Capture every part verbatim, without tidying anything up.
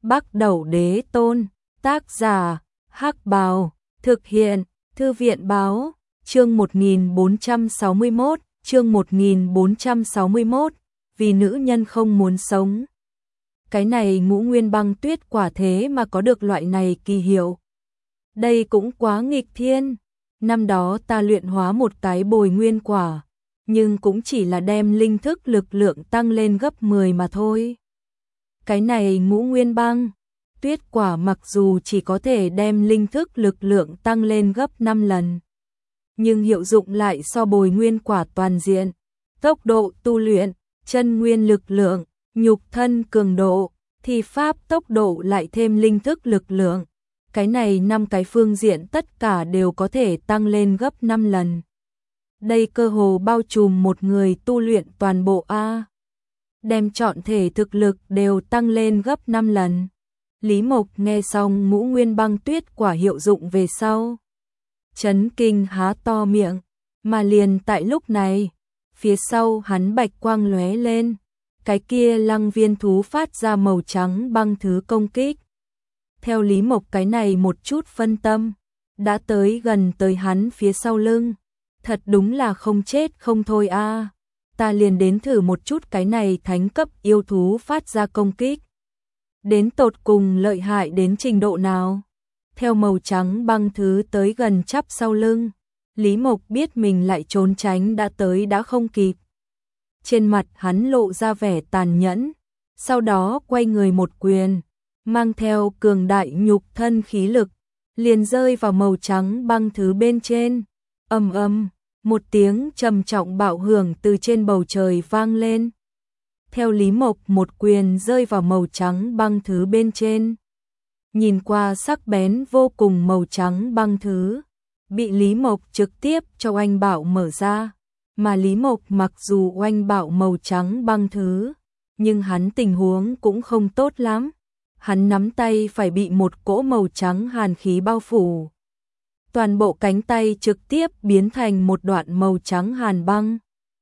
Bắc Đẩu Đế Tôn, tác giả, Hắc Bào, thực hiện, Thư viện Báo, chương một nghìn bốn trăm sáu mươi mốt, chương một nghìn bốn trăm sáu mươi mốt, vì nữ nhân không muốn sống. Cái này Ngũ Nguyên Băng Tuyết quả thế mà có được loại này kỳ hiệu. Đây cũng quá nghịch thiên. Năm đó ta luyện hóa một cái bồi nguyên quả, nhưng cũng chỉ là đem linh thức lực lượng tăng lên gấp mười mà thôi. Cái này Ngũ Nguyên Băng Tuyết quả mặc dù chỉ có thể đem linh thức lực lượng tăng lên gấp năm lần, nhưng hiệu dụng lại so bồi nguyên quả toàn diện, tốc độ tu luyện, chân nguyên lực lượng, nhục thân cường độ, thi pháp tốc độ lại thêm linh thức lực lượng. Cái này năm cái phương diện tất cả đều có thể tăng lên gấp năm lần. Đây cơ hồ bao trùm một người tu luyện toàn bộ A. Đem trọn thể thực lực đều tăng lên gấp năm lần. Lý Mộc nghe xong Ngũ Nguyên Băng Tuyết quả hiệu dụng về sau, chấn kinh há to miệng, mà liền tại lúc này, phía sau hắn bạch quang lóe lên, cái kia lăng viên thú phát ra màu trắng băng thứ công kích. Theo Lý Mộc cái này một chút phân tâm, đã tới gần tới hắn phía sau lưng, thật đúng là không chết không thôi a. À. Ta liền đến thử một chút cái này thánh cấp yêu thú phát ra công kích. Đến tột cùng lợi hại đến trình độ nào? Theo màu trắng băng thứ tới gần chắp sau lưng, Lý Mộc biết mình lại trốn tránh đã tới đã không kịp. Trên mặt hắn lộ ra vẻ tàn nhẫn, sau đó quay người một quyền, mang theo cường đại nhục thân khí lực, liền rơi vào màu trắng băng thứ bên trên. Ầm ầm, một tiếng trầm trọng bạo hưởng từ trên bầu trời vang lên. Theo Lý Mộc một quyền rơi vào màu trắng băng thứ bên trên. Nhìn qua sắc bén vô cùng màu trắng băng thứ, bị Lý Mộc trực tiếp cho oanh bạo mở ra. Mà Lý Mộc mặc dù oanh bạo màu trắng băng thứ, nhưng hắn tình huống cũng không tốt lắm. Hắn nắm tay phải bị một cỗ màu trắng hàn khí bao phủ. Toàn bộ cánh tay trực tiếp biến thành một đoạn màu trắng hàn băng.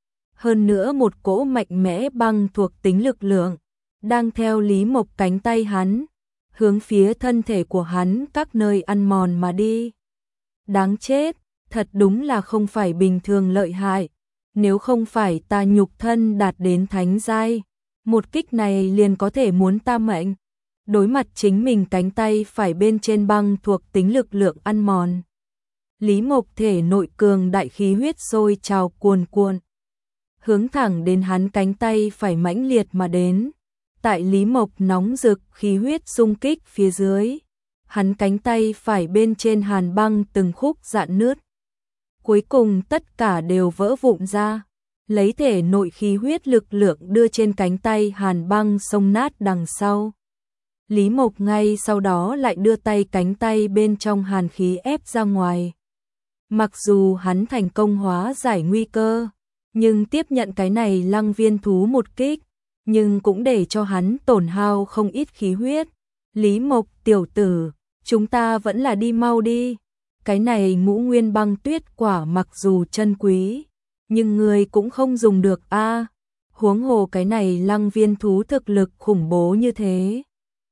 Hơn nữa một cỗ mạnh mẽ băng thuộc tính lực lượng, đang theo Lý Mộc cánh tay hắn, hướng phía thân thể của hắn các nơi ăn mòn mà đi. Đáng chết, thật đúng là không phải bình thường lợi hại. Nếu không phải ta nhục thân đạt đến thánh giai, một kích này liền có thể muốn ta mệnh. Đối mặt chính mình cánh tay phải bên trên băng thuộc tính lực lượng ăn mòn, Lý Mộc thể nội cường đại khí huyết sôi trào cuồn cuộn, hướng thẳng đến hắn cánh tay phải mãnh liệt mà đến. Tại Lý Mộc nóng rực khí huyết xung kích phía dưới, hắn cánh tay phải bên trên hàn băng từng khúc rạn nứt, cuối cùng tất cả đều vỡ vụn ra, lấy thể nội khí huyết lực lượng đưa trên cánh tay hàn băng xông nát đằng sau. Lý Mộc ngay sau đó lại đưa tay cánh tay bên trong hàn khí ép ra ngoài. Mặc dù hắn thành công hóa giải nguy cơ, nhưng tiếp nhận cái này lăng viên thú một kích, nhưng cũng để cho hắn tổn hao không ít khí huyết. Lý Mộc tiểu tử, chúng ta vẫn là đi mau đi. Cái này Ngũ Nguyên Băng Tuyết quả mặc dù chân quý, nhưng người cũng không dùng được a. À, huống hồ cái này lăng viên thú thực lực khủng bố như thế.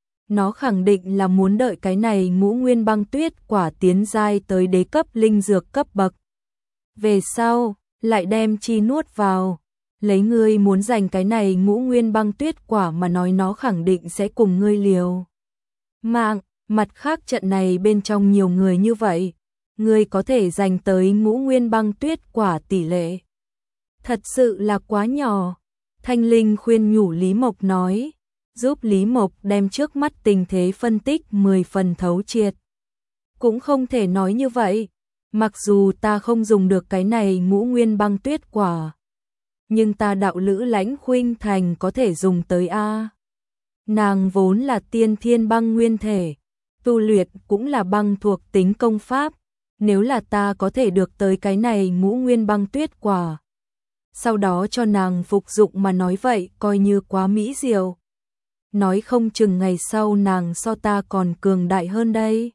Nó khẳng định là muốn đợi cái này Ngũ Nguyên Băng Tuyết quả tiến giai tới đế cấp linh dược cấp bậc. Về sau, lại đem chi nuốt vào. Lấy ngươi muốn giành cái này Ngũ Nguyên Băng Tuyết quả mà nói nó khẳng định sẽ cùng ngươi liều mạng. Mặt khác trận này bên trong nhiều người như vậy, ngươi có thể giành tới Ngũ Nguyên Băng Tuyết quả tỷ lệ thật sự là quá nhỏ. Thanh Linh khuyên nhủ Lý Mộc nói, giúp Lý Mộc đem trước mắt tình thế phân tích mười phần thấu triệt. Cũng không thể nói như vậy, mặc dù ta không dùng được cái này Ngũ Nguyên Băng Tuyết quả, nhưng ta đạo lữ Lãnh Khuynh Thành có thể dùng tới a. Nàng vốn là tiên thiên băng nguyên thể, tu luyện cũng là băng thuộc tính công pháp, nếu là ta có thể được tới cái này Ngũ Nguyên Băng Tuyết quả, sau đó cho nàng phục dụng mà nói vậy coi như quá mỹ diệu. Nói không chừng ngày sau nàng so ta còn cường đại hơn đây.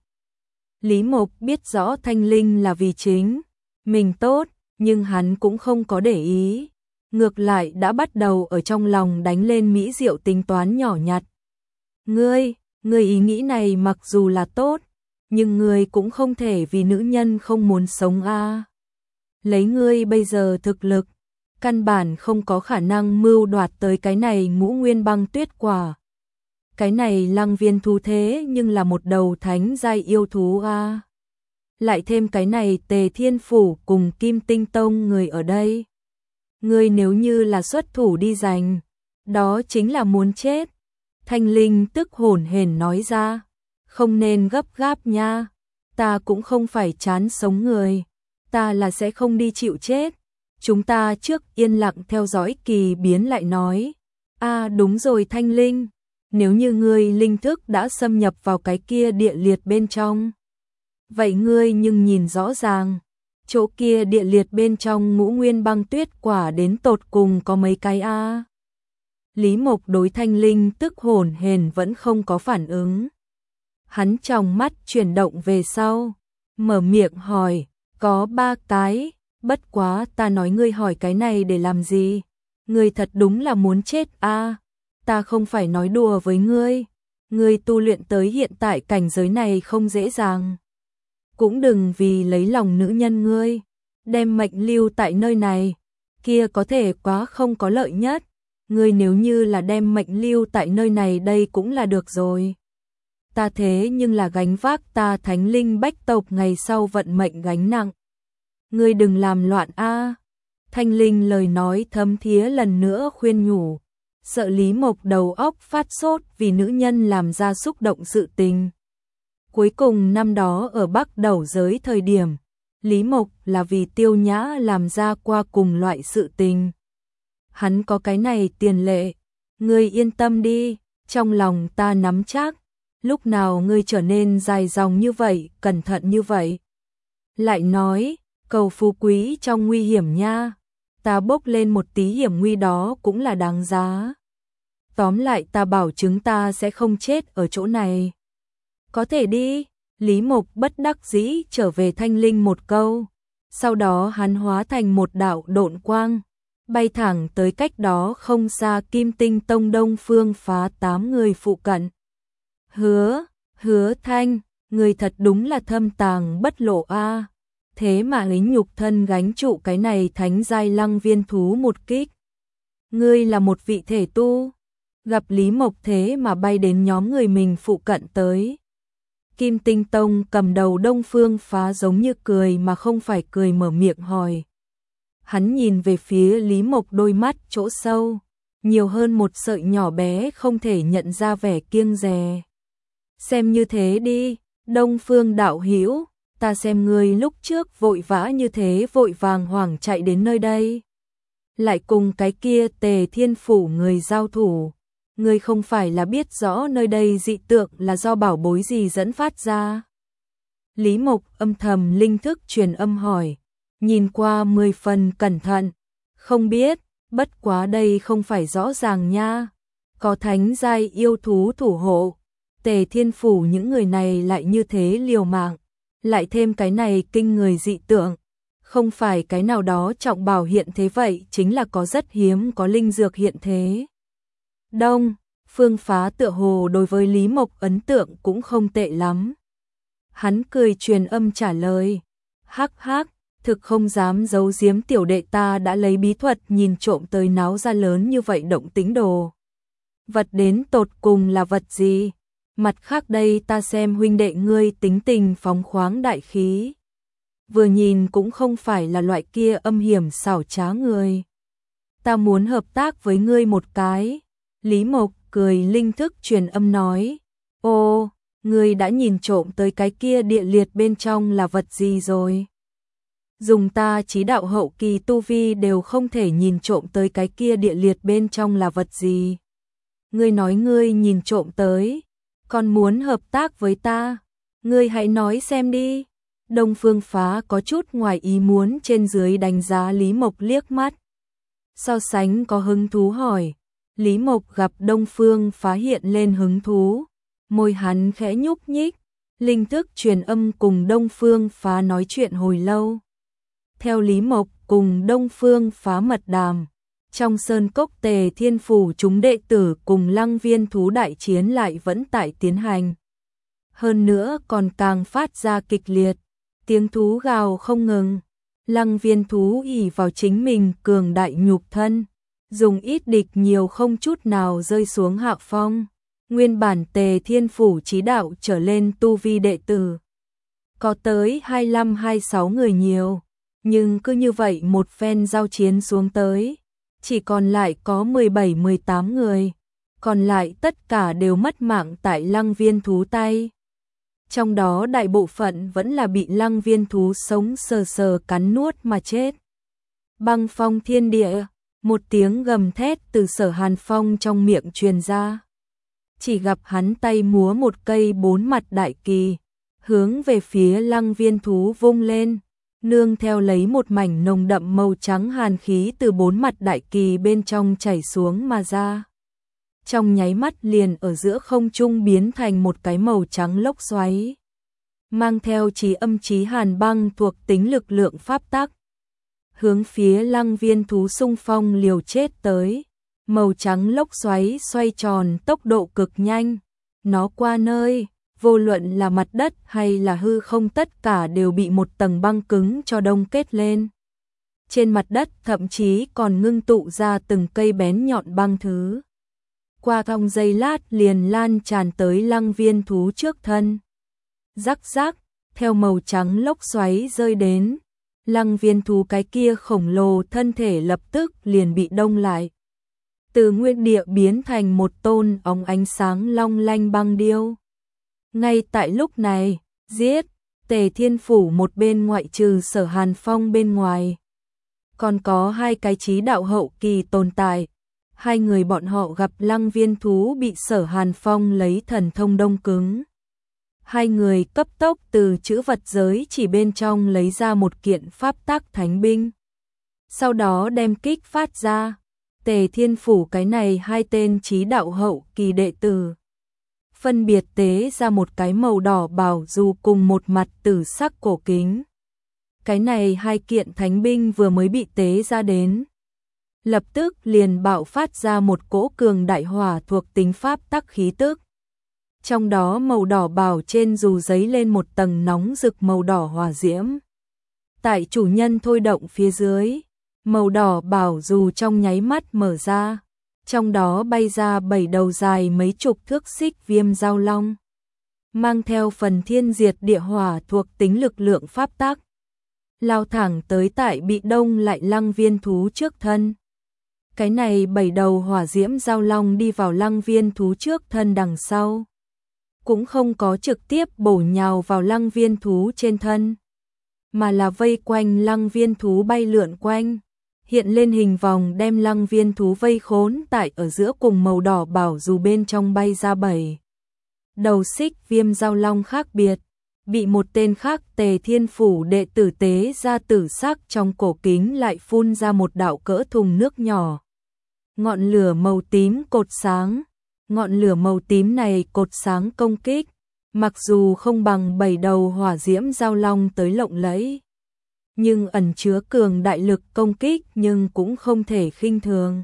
Lý Mộc biết rõ Thanh Linh là vì chính mình tốt, nhưng hắn cũng không có để ý, ngược lại đã bắt đầu ở trong lòng đánh lên mỹ diệu tính toán nhỏ nhặt. Ngươi, Ngươi ý nghĩ này mặc dù là tốt, nhưng ngươi cũng không thể vì nữ nhân không muốn sống a. Lấy ngươi bây giờ thực lực, căn bản không có khả năng mưu đoạt tới cái này ngũ nguyên băng tuyết quả. Cái này lăng viên thú thế nhưng là một đầu thánh giai yêu thú a. Lại thêm cái này Tề Thiên Phủ cùng Kim Tinh Tông người ở đây. Ngươi nếu như là xuất thủ đi giành, đó chính là muốn chết. Thanh Linh tức hổn hển nói ra, không nên gấp gáp nha, ta cũng không phải chán sống người, ta là sẽ không đi chịu chết. Chúng ta trước yên lặng theo dõi kỳ biến lại nói. À đúng rồi Thanh Linh, nếu như ngươi linh thức đã xâm nhập vào cái kia địa liệt bên trong, vậy ngươi nhưng nhìn rõ ràng, chỗ kia địa liệt bên trong ngũ nguyên băng tuyết quả đến tột cùng có mấy cái a? À? Lý Mộc đối Thanh Linh tức hổn hển vẫn không có phản ứng. Hắn trong mắt chuyển động về sau, mở miệng hỏi, có ba cái, bất quá ta nói ngươi hỏi cái này để làm gì? Ngươi thật đúng là muốn chết a? À? Ta không phải nói đùa với ngươi, ngươi tu luyện tới hiện tại cảnh giới này không dễ dàng. Cũng đừng vì lấy lòng nữ nhân ngươi, đem mệnh lưu tại nơi này, kia có thể quá không có lợi nhất. Ngươi nếu như là đem mệnh lưu tại nơi này đây cũng là được rồi. Ta thế nhưng là gánh vác ta thánh linh bách tộc ngày sau vận mệnh gánh nặng. Ngươi đừng làm loạn a. Thanh Linh lời nói thấm thía lần nữa khuyên nhủ, sợ Lý Mộc đầu óc phát sốt vì nữ nhân làm ra xúc động sự tình. Cuối cùng năm đó ở Bắc Đẩu giới thời điểm, Lý Mộc là vì Tiêu Nhã làm ra qua cùng loại sự tình. Hắn có cái này tiền lệ, ngươi yên tâm đi, trong lòng ta nắm chắc, lúc nào ngươi trở nên dài dòng như vậy, cẩn thận như vậy. Lại nói, cầu phú quý trong nguy hiểm nha, ta bốc lên một tí hiểm nguy đó cũng là đáng giá. Tóm lại ta bảo chứng ta sẽ không chết ở chỗ này. Có thể đi, Lý Mộc bất đắc dĩ trở về Thanh Linh một câu, sau đó hắn hóa thành một đạo độn quang, bay thẳng tới cách đó không xa Kim Tinh Tông Đông Phương Phá tám người phụ cận. Hứa, hứa Thanh, người thật đúng là thâm tàng bất lộ a. Thế mà ấy nhục thân gánh trụ cái này thánh giai lăng viên thú một kích. Ngươi là một vị thể tu, gặp Lý Mộc thế mà bay đến nhóm người mình phụ cận tới. Kim Tinh Tông cầm đầu Đông Phương Phá giống như cười mà không phải cười mở miệng hỏi. Hắn nhìn về phía Lý Mộc đôi mắt chỗ sâu, nhiều hơn một sợi nhỏ bé không thể nhận ra vẻ kiêng dè. Xem như thế đi, Đông Phương đạo hữu, ta xem ngươi lúc trước vội vã như thế vội vàng hoảng chạy đến nơi đây. Lại cùng cái kia Tề Thiên Phủ người giao thủ. Ngươi không phải là biết rõ nơi đây dị tượng là do bảo bối gì dẫn phát ra. Lý Mộc âm thầm linh thức truyền âm hỏi, nhìn qua mười phần cẩn thận, không biết, bất quá đây không phải rõ ràng nha. Có thánh giai yêu thú thủ hộ, Tề Thiên Phủ những người này lại như thế liều mạng, lại thêm cái này kinh người dị tượng, không phải cái nào đó trọng bảo hiện thế vậy chính là có rất hiếm có linh dược hiện thế. Đông, Phương Phá tựa hồ đối với Lý Mộc ấn tượng cũng không tệ lắm. Hắn cười truyền âm trả lời, hắc hắc, thực không dám giấu giếm tiểu đệ ta đã lấy bí thuật nhìn trộm tới náo ra lớn như vậy động tính đồ. Vật đến tột cùng là vật gì? Mặt khác đây ta xem huynh đệ ngươi tính tình phóng khoáng đại khí. Vừa nhìn cũng không phải là loại kia âm hiểm xảo trá người. Ta muốn hợp tác với ngươi một cái. Lý Mộc cười linh thức truyền âm nói, ô, ngươi đã nhìn trộm tới cái kia địa liệt bên trong là vật gì rồi? Dùng ta chí đạo hậu kỳ tu vi đều không thể nhìn trộm tới cái kia địa liệt bên trong là vật gì. Ngươi nói ngươi nhìn trộm tới, còn muốn hợp tác với ta, ngươi hãy nói xem đi. Đông Phương Phá có chút ngoài ý muốn trên dưới đánh giá Lý Mộc liếc mắt. So sánh có hứng thú hỏi. Lý Mộc gặp Đông Phương Phá hiện lên hứng thú, môi hắn khẽ nhúc nhích, linh thức truyền âm cùng Đông Phương Phá nói chuyện hồi lâu. Theo Lý Mộc cùng Đông Phương Phá mật đàm, Trong sơn cốc Tề Thiên Phủ chúng đệ tử cùng Lăng Viên thú đại chiến lại vẫn tại tiến hành. Hơn nữa còn càng phát ra kịch liệt, tiếng thú gào không ngừng. Lăng Viên thú ỷ vào chính mình cường đại nhục thân, dùng ít địch nhiều không chút nào rơi xuống hạ phong. Nguyên bản Tề Thiên Phủ chí đạo trở lên tu vi đệ tử có tới hai mươi lăm hai mươi sáu người nhiều, nhưng cứ như vậy một phen giao chiến xuống tới, chỉ còn lại có mười bảy mười tám người, còn lại tất cả đều mất mạng tại Lăng Viên thú tay. Trong đó đại bộ phận vẫn là bị Lăng Viên thú sống sờ sờ cắn nuốt mà chết. Băng phong thiên địa, một tiếng gầm thét từ Sở Hàn Phong trong miệng truyền ra. Chỉ gặp hắn tay múa một cây bốn mặt đại kỳ, hướng về phía Lăng Viên thú vung lên, nương theo lấy một mảnh nồng đậm màu trắng hàn khí từ bốn mặt đại kỳ bên trong chảy xuống mà ra. Trong nháy mắt liền ở giữa không trung biến thành một cái màu trắng lốc xoáy, mang theo chí âm chí hàn băng thuộc tính lực lượng pháp tắc, hướng phía Lăng Viên thú xung phong liều chết tới. Màu trắng lốc xoáy xoay tròn tốc độ cực nhanh, nó qua nơi, vô luận là mặt đất hay là hư không tất cả đều bị một tầng băng cứng cho đông kết lên. Trên mặt đất thậm chí còn ngưng tụ ra từng cây bén nhọn băng thứ. Qua trong giây lát liền lan tràn tới Lăng Viên thú trước thân. Rắc rắc, theo màu trắng lốc xoáy rơi đến, Lăng Viên thú cái kia khổng lồ thân thể lập tức liền bị đông lại. Từ nguyên địa biến thành một tôn óng ánh sáng long lanh băng điêu. Ngay tại lúc này, giết, Tề Thiên Phủ một bên ngoại trừ Sở Hàn Phong bên ngoài. Còn có hai cái chí đạo hậu kỳ tồn tại. Hai người bọn họ gặp Lăng Viên thú bị Sở Hàn Phong lấy thần thông đông cứng. Hai người cấp tốc từ chữ vật giới chỉ bên trong lấy ra một kiện pháp tắc thánh binh. Sau đó đem kích phát ra. Tề Thiên Phủ cái này hai tên chí đạo hậu kỳ đệ tử phân biệt tế ra một cái màu đỏ bảo dù cùng một mặt tử sắc cổ kính. Cái này hai kiện thánh binh vừa mới bị tế ra đến, lập tức liền bạo phát ra một cỗ cường đại hỏa thuộc tính pháp tắc khí tức. Trong đó màu đỏ bảo trên dù giấy lên một tầng nóng rực màu đỏ hỏa diễm. Tại chủ nhân thôi động phía dưới, màu đỏ bảo dù trong nháy mắt mở ra, trong đó bay ra bảy đầu dài mấy chục thước xích viêm giao long, mang theo phần thiên diệt địa hỏa thuộc tính lực lượng pháp tắc, lao thẳng tới tại bị đông lại Lăng Viên thú trước thân. Cái này bảy đầu hỏa diễm giao long đi vào Lăng Viên thú trước thân đằng sau, cũng không có trực tiếp bổ nhào vào Lăng Viên thú trên thân, mà là vây quanh Lăng Viên thú bay lượn quanh, hiện lên hình vòng đem Lăng Viên thú vây khốn tại ở giữa cùng màu đỏ bảo dù bên trong bay ra bảy đầu xích viêm giao long khác biệt, bị một tên khác Tề Thiên Phủ đệ tử tế ra tử sắc trong cổ kính lại phun ra một đạo cỡ thùng nước nhỏ. Ngọn lửa màu tím cột sáng, ngọn lửa màu tím này cột sáng công kích, mặc dù không bằng bảy đầu hỏa diễm giao long tới lộng lẫy, nhưng ẩn chứa cường đại lực công kích nhưng cũng không thể khinh thường.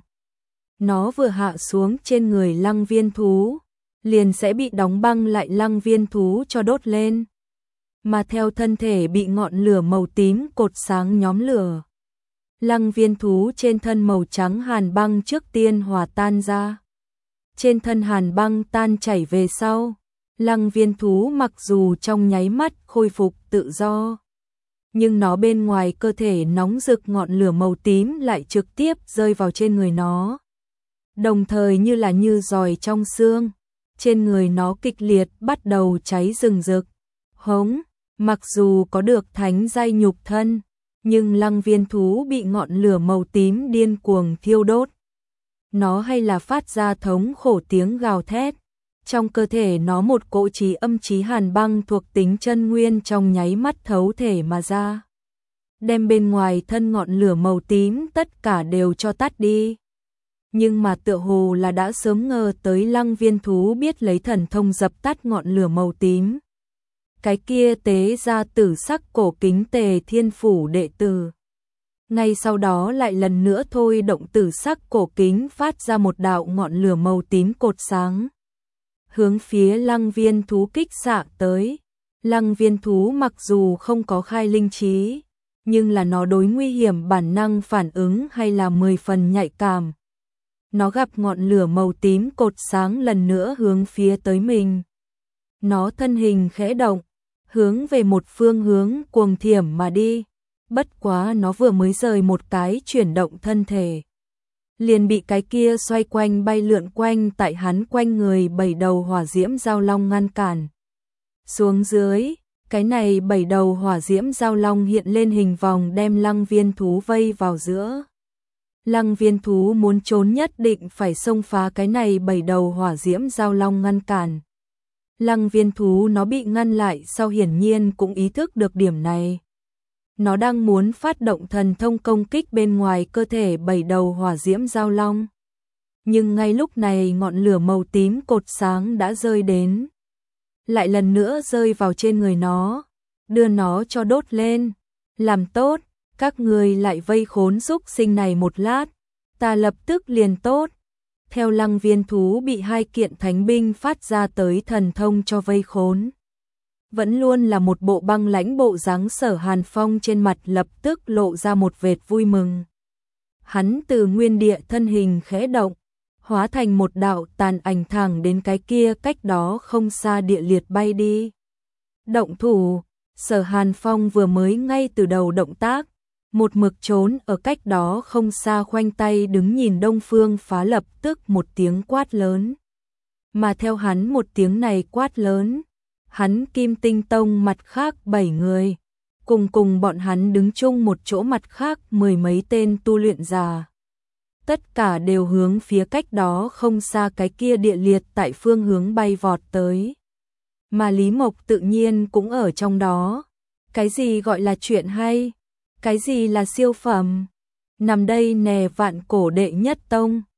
Nó vừa hạ xuống trên người Lăng Viên thú, liền sẽ bị đóng băng lại Lăng Viên thú cho đốt lên. Mà theo thân thể bị ngọn lửa màu tím cột sáng nhóm lửa, Lăng Viên thú trên thân màu trắng hàn băng trước tiên hòa tan ra. Trên thân hàn băng tan chảy về sau, Lăng Viên thú mặc dù trong nháy mắt khôi phục tự do, nhưng nó bên ngoài cơ thể nóng rực ngọn lửa màu tím lại trực tiếp rơi vào trên người nó. Đồng thời như là như giòi trong xương, trên người nó kịch liệt bắt đầu cháy rừng rực. Hống, mặc dù có được thánh giai nhục thân, nhưng Lăng Viên thú bị ngọn lửa màu tím điên cuồng thiêu đốt. Nó hay là phát ra thống khổ tiếng gào thét. Trong cơ thể nó một cỗ chí âm chí hàn băng thuộc tính chân nguyên trong nháy mắt thấu thể mà ra, đem bên ngoài thân ngọn lửa màu tím tất cả đều cho tắt đi. Nhưng mà tựa hồ là đã sớm ngờ tới Lăng Viên thú biết lấy thần thông dập tắt ngọn lửa màu tím. Cái kia tế ra tử sắc cổ kính Tề Thiên Phủ đệ tử, Ngay sau đó lại lần nữa thôi động tử sắc cổ kính phát ra một đạo ngọn lửa màu tím cột sáng. Hướng phía Lăng Viên thú kích xạ tới. Lăng Viên thú mặc dù không có khai linh trí, nhưng là nó đối nguy hiểm bản năng phản ứng hay là mười phần nhạy cảm. Nó gặp ngọn lửa màu tím cột sáng lần nữa hướng phía tới mình. Nó thân hình khẽ động, hướng về một phương hướng cuồng thiểm mà đi. Bất quá nó vừa mới rời một cái chuyển động thân thể, liền bị cái kia xoay quanh bay lượn quanh tại hắn quanh người bảy đầu hỏa diễm giao long ngăn cản. Xuống dưới, cái này bảy đầu hỏa diễm giao long hiện lên hình vòng đem Lăng Viên thú vây vào giữa. Lăng Viên thú muốn trốn nhất định phải xông phá cái này bảy đầu hỏa diễm giao long ngăn cản. Lăng Viên thú nó bị ngăn lại sau hiển nhiên cũng ý thức được điểm này. Nó đang muốn phát động thần thông công kích bên ngoài cơ thể bảy đầu hỏa diễm giao long. Nhưng ngay lúc này ngọn lửa màu tím cột sáng đã rơi đến. Lại lần nữa rơi vào trên người nó, đưa nó cho đốt lên. Làm tốt, các người lại vây khốn xúc sinh này một lát, ta lập tức liền tốt. Theo Lăng Viên thú bị hai kiện thánh binh phát ra tới thần thông cho vây khốn. Vẫn luôn là một bộ băng lãnh bộ dáng Sở Hàn Phong trên mặt lập tức lộ ra một vệt vui mừng. Hắn từ nguyên địa thân hình khẽ động, hóa thành một đạo tàn ảnh thẳng đến cái kia cách đó không xa địa liệt bay đi. Động thủ, Sở Hàn Phong vừa mới ngay từ đầu động tác, một mực trốn ở cách đó không xa khoanh tay đứng nhìn Đông Phương Phá lập tức một tiếng quát lớn. Mà theo hắn một tiếng này quát lớn, hắn Kim Tinh Tông mặt khác bảy người, cùng cùng bọn hắn đứng chung một chỗ mặt khác mười mấy tên tu luyện giả. Tất cả đều hướng phía cách đó không xa cái kia địa liệt tại phương hướng bay vọt tới. Mà Lý Mộc tự nhiên cũng ở trong đó. Cái gì gọi là chuyện hay? Cái gì là siêu phẩm? Nằm đây nè vạn cổ đệ nhất tông.